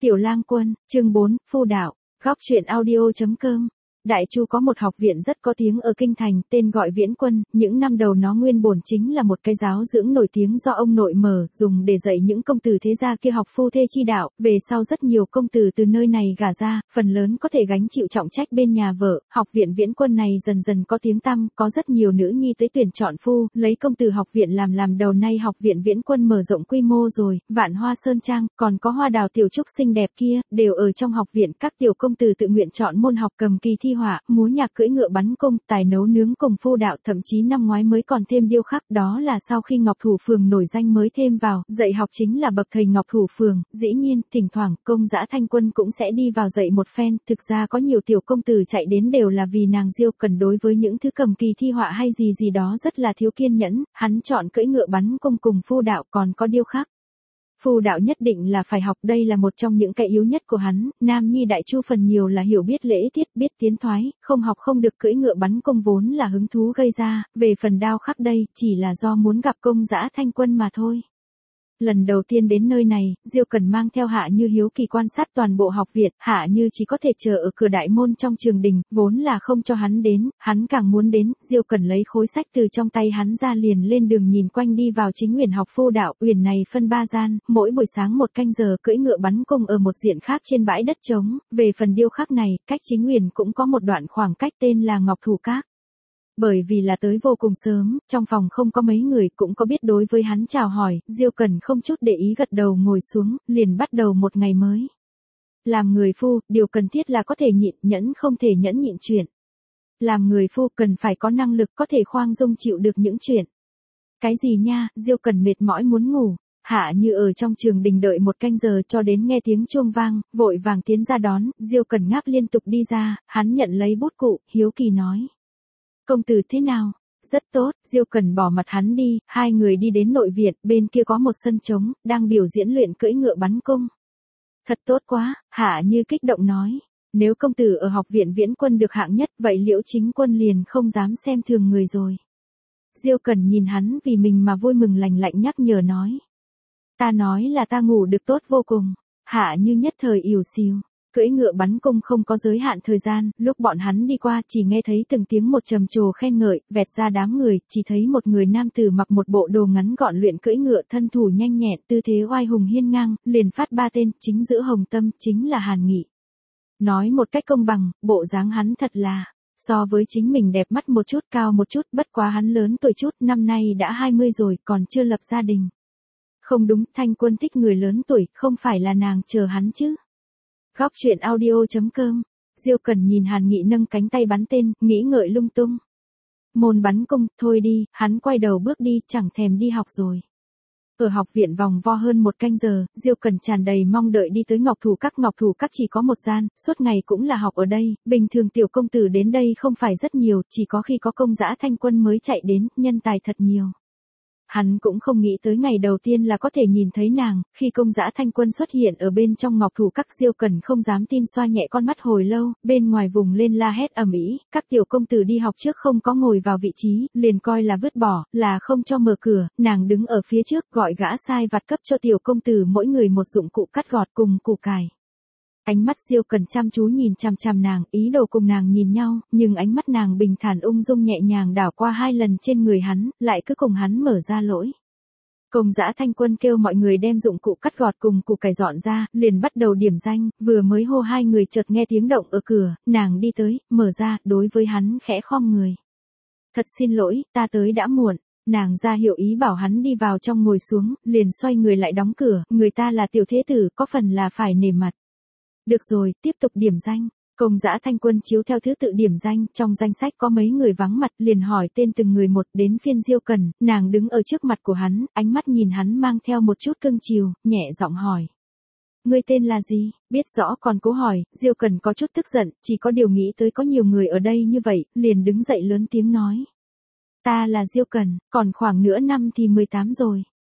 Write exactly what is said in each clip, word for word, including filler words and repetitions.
Tiểu Lang Quân, chương bốn, Phu Đạo, góc truyện audio.com. Đại Chu có một học viện rất có tiếng ở Kinh Thành, tên gọi Viễn Quân, những năm đầu nó nguyên bổn chính là một cái giáo dưỡng nổi tiếng do ông nội mở, dùng để dạy những công tử thế gia kia học phu thê chi đạo, về sau rất nhiều công tử từ nơi này gả ra, phần lớn có thể gánh chịu trọng trách bên nhà vợ. Học viện Viễn Quân này dần dần có tiếng tăm, có rất nhiều nữ nhi tới tuyển chọn phu, lấy công tử học viện làm làm đầu. Nay học viện Viễn Quân mở rộng quy mô rồi, Vạn Hoa Sơn Trang, còn có Hoa Đào tiểu trúc xinh đẹp kia, đều ở trong học viện. Các tiểu công tử tự nguyện chọn môn học cầm kỳ thi họa, múa nhạc, cưỡi ngựa, bắn cung, tài nấu nướng cùng phu đạo, thậm chí năm ngoái mới còn thêm điêu khắc, đó là sau khi Ngọc Thủ Phường nổi danh mới thêm vào. Dạy học chính là bậc thầy Ngọc Thủ Phường. Dĩ nhiên, thỉnh thoảng Công Dã Thanh Quân cũng sẽ đi vào dạy một phen. Thực ra có nhiều tiểu công tử chạy đến đều là vì nàng Diêu Cần đối với những thứ cầm kỳ thi họa hay gì gì đó rất là thiếu kiên nhẫn, hắn chọn cưỡi ngựa, bắn cung cùng phu đạo, còn có điêu khắc. Phu đạo nhất định là phải học, đây là một trong những cái yếu nhất của hắn. Nam nhi Đại Chu phần nhiều là hiểu biết lễ tiết, biết tiến thoái, không học không được. Cưỡi ngựa bắn cung vốn là hứng thú gây ra, về phần đao khắc đây, chỉ là do muốn gặp Công Dã Thanh Quân mà thôi. Lần đầu tiên đến nơi này, Diêu Cần mang theo Hạ Như hiếu kỳ quan sát toàn bộ học viện. Hạ Như chỉ có thể chờ ở cửa đại môn trong trường đình, vốn là không cho hắn đến, hắn càng muốn đến. Diêu Cần lấy khối sách từ trong tay hắn ra, liền lên đường nhìn quanh đi vào chính uyển học phu đạo. Uyển này phân ba gian, mỗi buổi sáng một canh giờ cưỡi ngựa bắn cung ở một diện khác trên bãi đất trống. Về phần điêu khắc này, cách chính uyển cũng có một đoạn khoảng cách, tên là Ngọc Thủ Các. Bởi vì là tới vô cùng sớm, trong phòng không có mấy người, cũng có biết đối với hắn chào hỏi, Diêu Cần không chút để ý gật đầu ngồi xuống, liền bắt đầu một ngày mới. Làm người phu, điều cần thiết là có thể nhịn nhẫn, không thể nhẫn nhịn chuyện. Làm người phu cần phải có năng lực, có thể khoan dung chịu được những chuyện. Cái gì nha? Diêu Cần mệt mỏi muốn ngủ. Hạ Như ở trong trường đình đợi một canh giờ cho đến nghe tiếng chuông vang, vội vàng tiến ra đón. Diêu Cần ngáp liên tục đi ra, hắn nhận lấy bút cụ, hiếu kỳ nói: Công tử thế nào? Rất tốt. Diêu Cần bỏ mặt hắn đi, hai người đi đến nội viện, bên kia có một sân trống, đang biểu diễn luyện cưỡi ngựa bắn cung. Thật tốt quá, Hạ Như kích động nói. Nếu công tử ở học viện Viễn Quân được hạng nhất, vậy Liễu Chính Quân liền không dám xem thường người rồi. Diêu Cần nhìn hắn vì mình mà vui mừng, lành lạnh nhắc nhở nói: Ta nói là ta ngủ được tốt vô cùng. Hạ Như nhất thời ỉu xìu. Cưỡi ngựa bắn cung không có giới hạn thời gian, lúc bọn hắn đi qua chỉ nghe thấy từng tiếng một trầm trồ khen ngợi, vẹt ra đám người, chỉ thấy một người nam tử mặc một bộ đồ ngắn gọn luyện cưỡi ngựa, thân thủ nhanh nhẹn, tư thế oai hùng hiên ngang, liền phát ba tên, chính giữa hồng tâm, chính là Hàn Nghị. Nói một cách công bằng, bộ dáng hắn thật là, so với chính mình đẹp mắt một chút, cao một chút, bất quá hắn lớn tuổi chút, năm nay đã hai mươi rồi, còn chưa lập gia đình. Không đúng, Thanh Quân thích người lớn tuổi, không phải là nàng chờ hắn chứ. Góc truyện audio.com. Diêu Cần nhìn Hàn Nghị nâng cánh tay bắn tên, nghĩ ngợi lung tung. Môn bắn cung, thôi đi, hắn quay đầu bước đi, chẳng thèm đi học rồi. Ở học viện vòng vo hơn một canh giờ, Diêu Cần tràn đầy mong đợi đi tới Ngọc Thủ Các. Ngọc Thủ Các chỉ có một gian, suốt ngày cũng là học ở đây, bình thường tiểu công tử đến đây không phải rất nhiều, chỉ có khi có Công Dã Thanh Quân mới chạy đến, nhân tài thật nhiều. Hắn cũng không nghĩ tới ngày đầu tiên là có thể nhìn thấy nàng, khi Công Dã Thanh Quân xuất hiện ở bên trong Ngọc Thủ Các. Diêu Cần không dám tin, xoa nhẹ con mắt hồi lâu, bên ngoài vùng lên la hét ầm ĩ, các tiểu công tử đi học trước không có ngồi vào vị trí, liền coi là vứt bỏ, là không cho mở cửa, nàng đứng ở phía trước gọi gã sai vặt cấp cho tiểu công tử mỗi người một dụng cụ cắt gọt cùng củ cải. Ánh mắt Diêu Cần chăm chú nhìn chằm chằm nàng, ý đồ cùng nàng nhìn nhau, nhưng ánh mắt nàng bình thản ung dung nhẹ nhàng đảo qua hai lần trên người hắn, lại cứ cùng hắn mở ra lỗi. Công Dã Thanh Quân kêu mọi người đem dụng cụ cắt gọt cùng củ cải dọn ra, liền bắt đầu điểm danh, vừa mới hô hai người chợt nghe tiếng động ở cửa, nàng đi tới, mở ra, đối với hắn khẽ khom người. Thật xin lỗi, ta tới đã muộn. Nàng ra hiệu ý bảo hắn đi vào trong ngồi xuống, liền xoay người lại đóng cửa, người ta là tiểu thế tử, có phần là phải nể mặt. Được rồi, tiếp tục điểm danh. Công Dã Thanh Quân chiếu theo thứ tự điểm danh, trong danh sách có mấy người vắng mặt, liền hỏi tên từng người một. Đến phiên Diêu Cần, nàng đứng ở trước mặt của hắn, ánh mắt nhìn hắn mang theo một chút cưng chiều, nhẹ giọng hỏi: Ngươi tên là gì? Biết rõ còn cố hỏi, Diêu Cần có chút tức giận, chỉ có điều nghĩ tới có nhiều người ở đây như vậy, liền đứng dậy lớn tiếng nói: Ta là Diêu Cần, còn khoảng nửa năm thì mười tám rồi.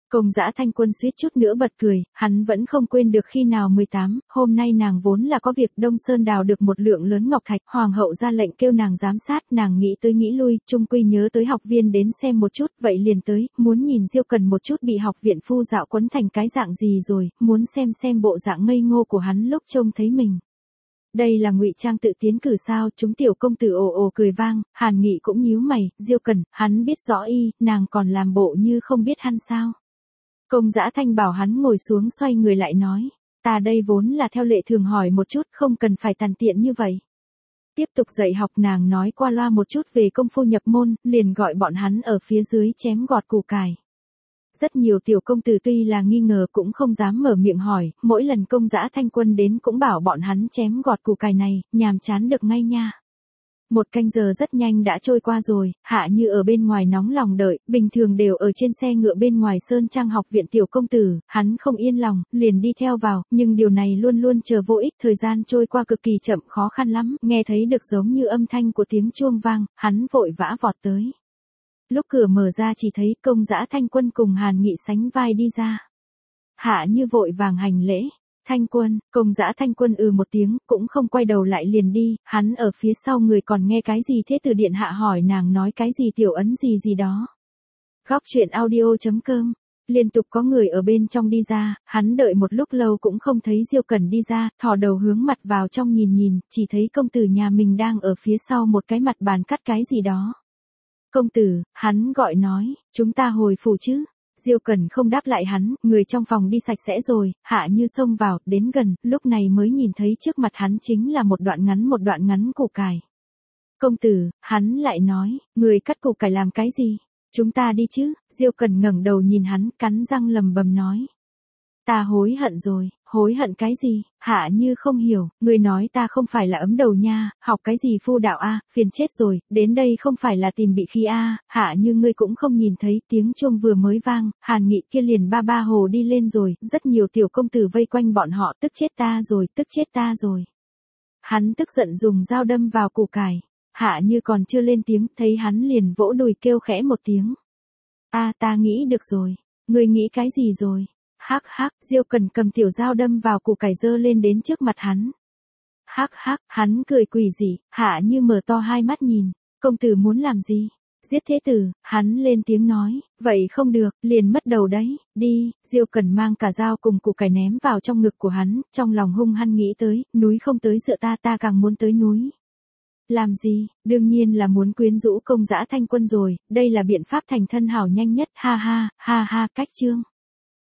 Công Dã Thanh Quân suýt chút nữa bật cười, hắn vẫn không quên được khi nào mười tám, hôm nay nàng vốn là có việc Đông Sơn đào được một lượng lớn ngọc thạch, hoàng hậu ra lệnh kêu nàng giám sát, nàng nghĩ tới nghĩ lui, chung quy nhớ tới học viên đến xem một chút, vậy liền tới, muốn nhìn Diêu Cần một chút bị học viện phu dạo quấn thành cái dạng gì rồi, muốn xem xem bộ dạng ngây ngô của hắn lúc trông thấy mình. Đây là ngụy trang tự tiến cử sao? Chúng tiểu công tử ồ ồ cười vang, Hàn Nghị cũng nhíu mày, Diêu Cần, hắn biết rõ y, nàng còn làm bộ như không biết hắn sao? Công Dã Thanh bảo hắn ngồi xuống xoay người lại nói, ta đây vốn là theo lệ thường hỏi một chút, không cần phải tàn tiện như vậy. Tiếp tục dạy học, nàng nói qua loa một chút về công phu nhập môn, liền gọi bọn hắn ở phía dưới chém gọt củ cải. Rất nhiều tiểu công tử tuy là nghi ngờ cũng không dám mở miệng hỏi, mỗi lần Công Dã Thanh Quân đến cũng bảo bọn hắn chém gọt củ cải này, nhàm chán được ngay nha. Một canh giờ rất nhanh đã trôi qua rồi, Hạ Như ở bên ngoài nóng lòng đợi, bình thường đều ở trên xe ngựa bên ngoài Sơn Trang học viện tiểu công tử, hắn không yên lòng, liền đi theo vào, nhưng điều này luôn luôn chờ vô ích, thời gian trôi qua cực kỳ chậm, khó khăn lắm, nghe thấy được giống như âm thanh của tiếng chuông vang, hắn vội vã vọt tới. Lúc cửa mở ra chỉ thấy Công Dã Thanh Quân cùng Hàn Nghị sánh vai đi ra. Hạ Như vội vàng hành lễ. Thanh Quân, Công Dã Thanh Quân ừ một tiếng, cũng không quay đầu lại liền đi, hắn ở phía sau người còn nghe cái gì thế, từ điện hạ hỏi nàng nói cái gì tiểu ấn gì gì đó. Góc truyện audio chấm com, liên tục có người ở bên trong đi ra, hắn đợi một lúc lâu cũng không thấy Diêu Cần đi ra, thò đầu hướng mặt vào trong nhìn nhìn, chỉ thấy công tử nhà mình đang ở phía sau một cái mặt bàn cắt cái gì đó. Công tử, hắn gọi nói, chúng ta hồi phủ chứ. Diêu Cần không đáp lại hắn, người trong phòng đi sạch sẽ rồi, Hạ Như xông vào, đến gần, lúc này mới nhìn thấy trước mặt hắn chính là một đoạn ngắn một đoạn ngắn củ cải. Công tử, hắn lại nói, người cắt củ cải làm cái gì? Chúng ta đi chứ? Diêu Cần ngẩng đầu nhìn hắn, cắn răng lầm bầm nói. Ta hối hận rồi, hối hận cái gì? Hạ Như không hiểu, người nói ta không phải là ấm đầu nha, học cái gì phu đạo a, phiền chết rồi, đến đây không phải là tìm bị khi a, Hạ Như ngươi cũng không nhìn thấy, tiếng chuông vừa mới vang, Hàn Nghị kia liền ba ba hồ đi lên rồi, rất nhiều tiểu công tử vây quanh bọn họ, tức chết ta rồi, tức chết ta rồi. Hắn tức giận dùng dao đâm vào củ cải, Hạ Như còn chưa lên tiếng, thấy hắn liền vỗ đùi kêu khẽ một tiếng. A ta nghĩ được rồi, ngươi nghĩ cái gì rồi? Hắc hắc, Diêu Cần cầm tiểu dao đâm vào củ cải dơ lên đến trước mặt hắn. Hắc hắc, hắn cười quỷ dị, Hạ Như mở to hai mắt nhìn, công tử muốn làm gì? Giết thế tử, hắn lên tiếng nói, vậy không được, liền mất đầu đấy, đi, Diêu Cần mang cả dao cùng củ cải ném vào trong ngực của hắn, trong lòng hung hăng nghĩ tới, núi không tới dựa ta ta càng muốn tới núi. Làm gì, đương nhiên là muốn quyến rũ Công Dã Thanh Quân rồi, đây là biện pháp thành thân hảo nhanh nhất, ha ha, ha ha, cách chương.